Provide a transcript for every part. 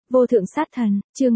Vô thượng sát thần, chương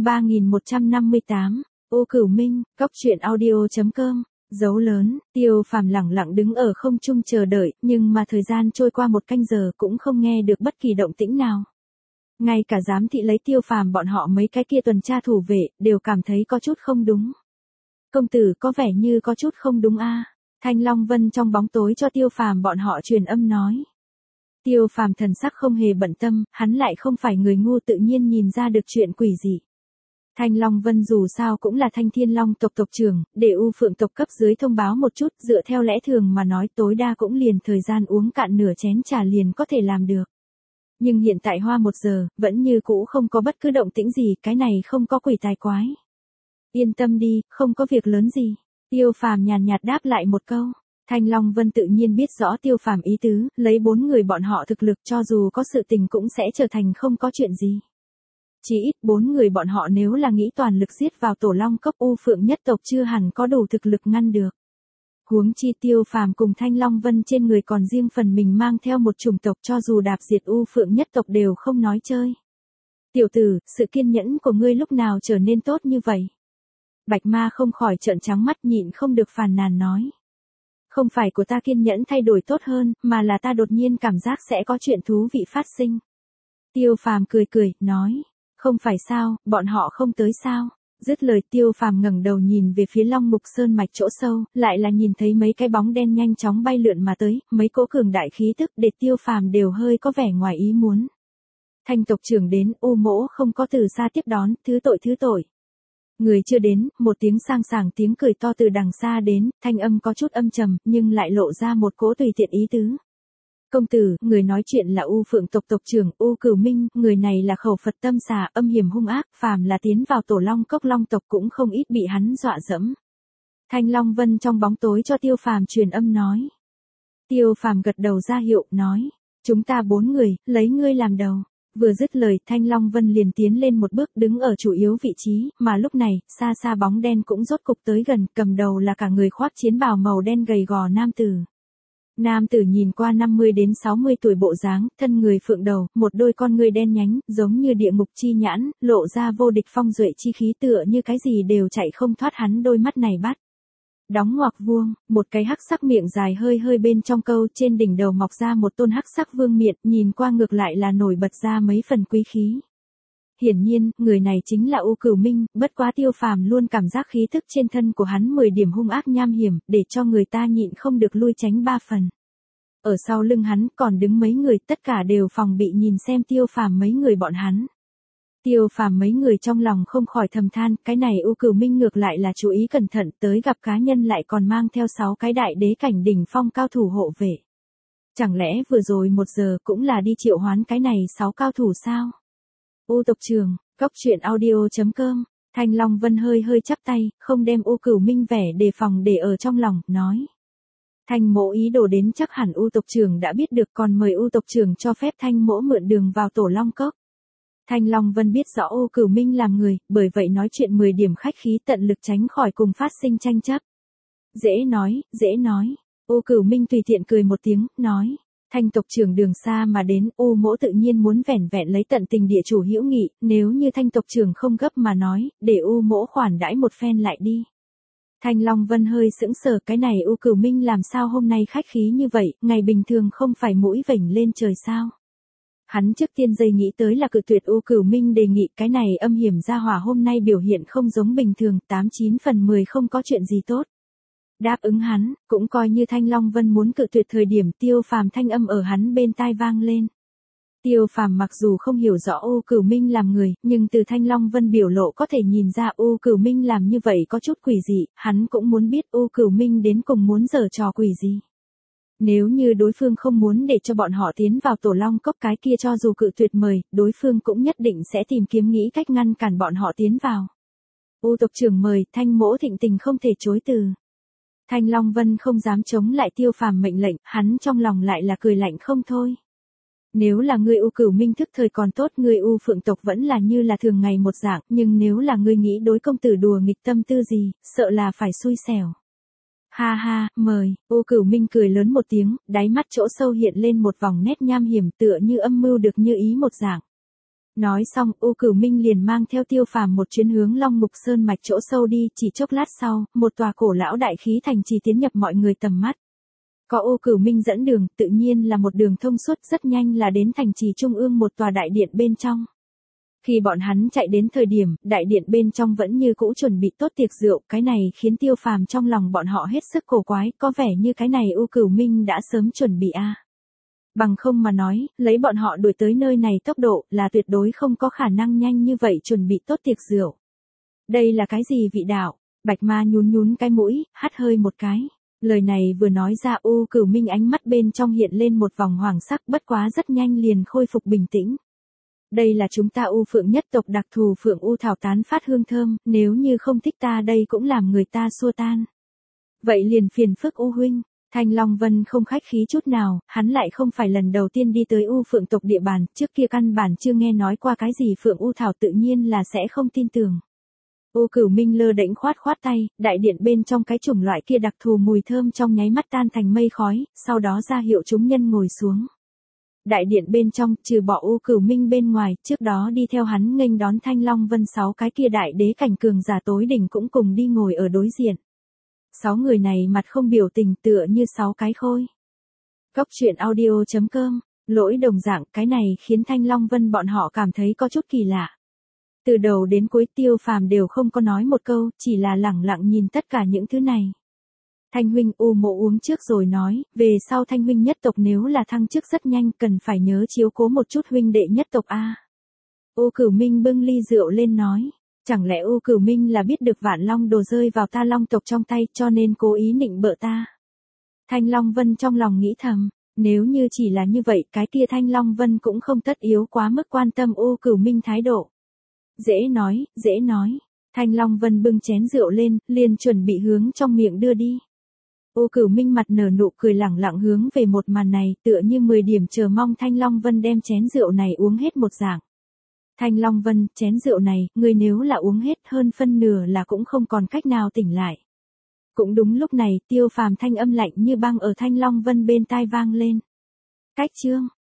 3158, Ô Cửu Minh, Cóc truyện audio.com, dấu lớn, Tiêu Phàm lẳng lặng đứng ở không trung chờ đợi, nhưng mà thời gian trôi qua 1 canh giờ cũng không nghe được bất kỳ động tĩnh nào. Ngay cả giám thị lấy Tiêu Phàm bọn họ mấy cái kia tuần tra thủ vệ, đều cảm thấy có chút không đúng. Công tử có vẻ như có chút không đúng a. Thanh Long Vân trong bóng tối cho Tiêu Phàm bọn họ truyền âm nói. Tiêu Phàm thần sắc không hề bận tâm, hắn lại không phải người ngu tự nhiên nhìn ra được chuyện quỷ gì. Thanh Long Vân dù sao cũng là Thanh Thiên Long tộc tộc trưởng, để U Phượng tộc cấp dưới thông báo một chút, dựa theo lẽ thường mà nói tối đa cũng liền thời gian uống cạn nửa chén trà liền có thể làm được. Nhưng hiện tại hoa 1 giờ, vẫn như cũ không có bất cứ động tĩnh gì, cái này không có quỷ tài quái. Yên tâm đi, không có việc lớn gì. Tiêu Phàm nhàn nhạt đáp lại một câu. Thanh Long Vân tự nhiên biết rõ Tiêu Phàm ý tứ, lấy 4 người bọn họ thực lực cho dù có sự tình cũng sẽ trở thành không có chuyện gì. Chỉ ít 4 người bọn họ nếu là nghĩ toàn lực giết vào Tổ Long Cốc U Phượng nhất tộc chưa hẳn có đủ thực lực ngăn được. Huống chi Tiêu Phàm cùng Thanh Long Vân trên người còn riêng phần mình mang theo một chủng tộc cho dù đạp diệt U Phượng nhất tộc đều không nói chơi. Tiểu tử, sự kiên nhẫn của ngươi lúc nào trở nên tốt như vậy? Bạch Ma không khỏi trợn trắng mắt nhịn không được phàn nàn nói. Không phải của ta kiên nhẫn thay đổi tốt hơn, mà là ta đột nhiên cảm giác sẽ có chuyện thú vị phát sinh. Tiêu Phàm cười cười, nói. Không phải sao, bọn họ không tới sao? Dứt lời Tiêu Phàm ngẩng đầu nhìn về phía Long Mục Sơn mạch chỗ sâu, lại là nhìn thấy mấy cái bóng đen nhanh chóng bay lượn mà tới, mấy cỗ cường đại khí tức để Tiêu Phàm đều hơi có vẻ ngoài ý muốn. Thanh tộc trưởng đến, U Mỗ không có từ xa tiếp đón, thứ tội. Người chưa đến, một tiếng sang sảng tiếng cười to từ đằng xa đến, thanh âm có chút âm trầm, nhưng lại lộ ra một cỗ tùy tiện ý tứ. Công tử, người nói chuyện là U Phượng tộc tộc trưởng, U Cửu Minh, người này là khẩu Phật tâm xà, âm hiểm hung ác, phàm là tiến vào Tổ Long Cốc Long tộc cũng không ít bị hắn dọa dẫm. Thanh Long Vân trong bóng tối cho Tiêu Phàm truyền âm nói. Tiêu Phàm gật đầu ra hiệu, nói. Chúng ta 4 người, lấy ngươi làm đầu. Vừa dứt lời, Thanh Long Vân liền tiến lên một bước đứng ở chủ yếu vị trí, mà lúc này, xa xa bóng đen cũng rốt cục tới gần, cầm đầu là cả người khoác chiến bào màu đen gầy gò nam tử. Nam tử nhìn qua 50 đến 60 tuổi bộ dáng, thân người phượng đầu, một đôi con ngươi đen nhánh, giống như địa ngục chi nhãn, lộ ra vô địch phong duệ chi khí tựa như cái gì đều chạy không thoát hắn đôi mắt này bắt. Đóng ngoặc vuông, một cái hắc sắc miệng dài hơi hơi bên trong câu, trên đỉnh đầu mọc ra một tôn hắc sắc vương miện, nhìn qua ngược lại là nổi bật ra mấy phần quý khí. Hiển nhiên, người này chính là U Cửu Minh, bất quá Tiêu Phàm luôn cảm giác khí thức trên thân của hắn 10 điểm hung ác nham hiểm, để cho người ta nhịn không được lui tránh 3 phần. Ở sau lưng hắn còn đứng mấy người, tất cả đều phòng bị nhìn xem Tiêu Phàm mấy người bọn hắn. Tiêu Phàm mấy người trong lòng không khỏi thầm than, cái này U Cửu Minh ngược lại là chú ý cẩn thận, tới gặp cá nhân lại còn mang theo 6 cái đại đế cảnh đỉnh phong cao thủ hộ vệ. Chẳng lẽ vừa rồi 1 giờ cũng là đi triệu hoán cái này 6 cao thủ sao? U tộc trưởng, Cóc truyện audio.com, Thanh Long Vân hơi hơi chắp tay, không đem U Cửu Minh vẻ đề phòng để ở trong lòng, nói. Thanh Mỗ ý đồ đến chắc hẳn U tộc trưởng đã biết được, còn mời U tộc trưởng cho phép Thanh Mỗ mượn đường vào Tổ Long Cốc. Thanh Long Vân biết rõ U Cửu Minh làm người, bởi vậy nói chuyện 10 điểm khách khí, tận lực tránh khỏi cùng phát sinh tranh chấp. Dễ nói. U Cửu Minh tùy tiện cười một tiếng, nói. Thanh tộc trưởng đường xa mà đến, U Mỗ tự nhiên muốn vẻn vẹn lấy tận tình địa chủ hữu nghị, nếu như Thanh tộc trưởng không gấp mà nói, để U Mỗ khoản đãi một phen lại đi. Thanh Long Vân hơi sững sờ, cái này U Cửu Minh làm sao hôm nay khách khí như vậy, ngày bình thường không phải mũi vểnh lên trời sao? Hắn trước tiên dây nghĩ tới là cự tuyệt U Cửu Minh đề nghị, cái này âm hiểm gia hỏa hôm nay biểu hiện không giống bình thường, 89 phần 10 không có chuyện gì tốt. Đáp ứng hắn, cũng coi như Thanh Long Vân muốn cự tuyệt thời điểm Tiêu Phàm thanh âm ở hắn bên tai vang lên. Tiêu Phàm mặc dù không hiểu rõ U Cửu Minh làm người, nhưng từ Thanh Long Vân biểu lộ có thể nhìn ra U Cửu Minh làm như vậy có chút quỷ dị, hắn cũng muốn biết U Cửu Minh đến cùng muốn giở trò quỷ gì. Nếu như đối phương không muốn để cho bọn họ tiến vào Tổ Long Cốc, cái kia cho dù cự tuyệt mời, đối phương cũng nhất định sẽ tìm kiếm nghĩ cách ngăn cản bọn họ tiến vào. U tộc trưởng mời, Thanh Mỗ thịnh tình không thể chối từ. Thanh Long Vân không dám chống lại Tiêu Phàm mệnh lệnh, hắn trong lòng lại là cười lạnh không thôi. Nếu là ngươi U Cửu Minh thức thời còn tốt, ngươi U Phượng tộc vẫn là như là thường ngày một dạng, nhưng nếu là ngươi nghĩ đối công tử đùa nghịch tâm tư gì, sợ là phải xui xẻo. Ha ha, mời. U Cửu Minh cười lớn một tiếng, đáy mắt chỗ sâu hiện lên một vòng nét nham hiểm tựa như âm mưu được như ý một dạng. Nói xong, U Cửu Minh liền mang theo Tiêu Phàm một chuyến hướng Long Mục Sơn mạch chỗ sâu đi, chỉ chốc lát sau, một tòa cổ lão đại khí thành trì tiến nhập mọi người tầm mắt. Có U Cửu Minh dẫn đường, tự nhiên là một đường thông suốt, rất nhanh là đến thành trì trung ương một tòa đại điện bên trong. Khi bọn hắn chạy đến thời điểm, đại điện bên trong vẫn như cũ chuẩn bị tốt tiệc rượu, cái này khiến Tiêu Phàm trong lòng bọn họ hết sức cổ quái, có vẻ như cái này U Cửu Minh đã sớm chuẩn bị a. Bằng không mà nói, lấy bọn họ đuổi tới nơi này tốc độ là tuyệt đối không có khả năng nhanh như vậy chuẩn bị tốt tiệc rượu. Đây là cái gì vị đạo? Bạch Ma nhún nhún cái mũi, hắt hơi một cái. Lời này vừa nói ra, U Cửu Minh ánh mắt bên trong hiện lên một vòng hoàng sắc, bất quá rất nhanh liền khôi phục bình tĩnh. Đây là chúng ta U Phượng nhất tộc đặc thù Phượng U thảo tán phát hương thơm, nếu như không thích ta đây cũng làm người ta xua tan. Vậy liền phiền phức U huynh. Thanh Long Vân không khách khí chút nào, hắn lại không phải lần đầu tiên đi tới U Phượng tộc địa bàn, trước kia căn bản chưa nghe nói qua cái gì Phượng U thảo, tự nhiên là sẽ không tin tưởng. U Cửu Minh lơ đễnh khoát khoát tay, đại điện bên trong cái chủng loại kia đặc thù mùi thơm trong nháy mắt tan thành mây khói, sau đó ra hiệu chúng nhân ngồi xuống. Đại điện bên trong, trừ bỏ U Cửu Minh bên ngoài, trước đó đi theo hắn nghênh đón Thanh Long Vân 6 cái kia đại đế cảnh cường giả tối đỉnh cũng cùng đi ngồi ở đối diện. 6 người này mặt không biểu tình, tựa như 6 cái khôi. Cốc truyện audio.com, lỗi đồng dạng, cái này khiến Thanh Long Vân bọn họ cảm thấy có chút kỳ lạ. Từ đầu đến cuối Tiêu Phàm đều không có nói một câu, chỉ là lẳng lặng nhìn tất cả những thứ này. Thanh huynh, U mộ uống trước rồi nói, về sau Thanh huynh nhất tộc nếu là thăng chức rất nhanh cần phải nhớ chiếu cố một chút huynh đệ nhất tộc a. U Cửu Minh bưng ly rượu lên nói. Chẳng lẽ U Cửu Minh là biết được Vạn Long đồ rơi vào ta Long tộc trong tay cho nên cố ý nịnh bợ ta? Thanh Long Vân trong lòng nghĩ thầm, nếu như chỉ là như vậy cái kia Thanh Long Vân cũng không tất yếu quá mức quan tâm U Cửu Minh thái độ. Dễ nói, dễ nói. Thanh Long Vân bưng chén rượu lên, liền chuẩn bị hướng trong miệng đưa đi. U Cửu Minh mặt nở nụ cười lẳng lặng hướng về một màn này, tựa như 10 điểm chờ mong Thanh Long Vân đem chén rượu này uống hết một dạng. Thanh Long Vân, chén rượu này, ngươi nếu là uống hết hơn phân nửa là cũng không còn cách nào tỉnh lại. Cũng đúng lúc này, Tiêu Phàm thanh âm lạnh như băng ở Thanh Long Vân bên tai vang lên. Cách chương.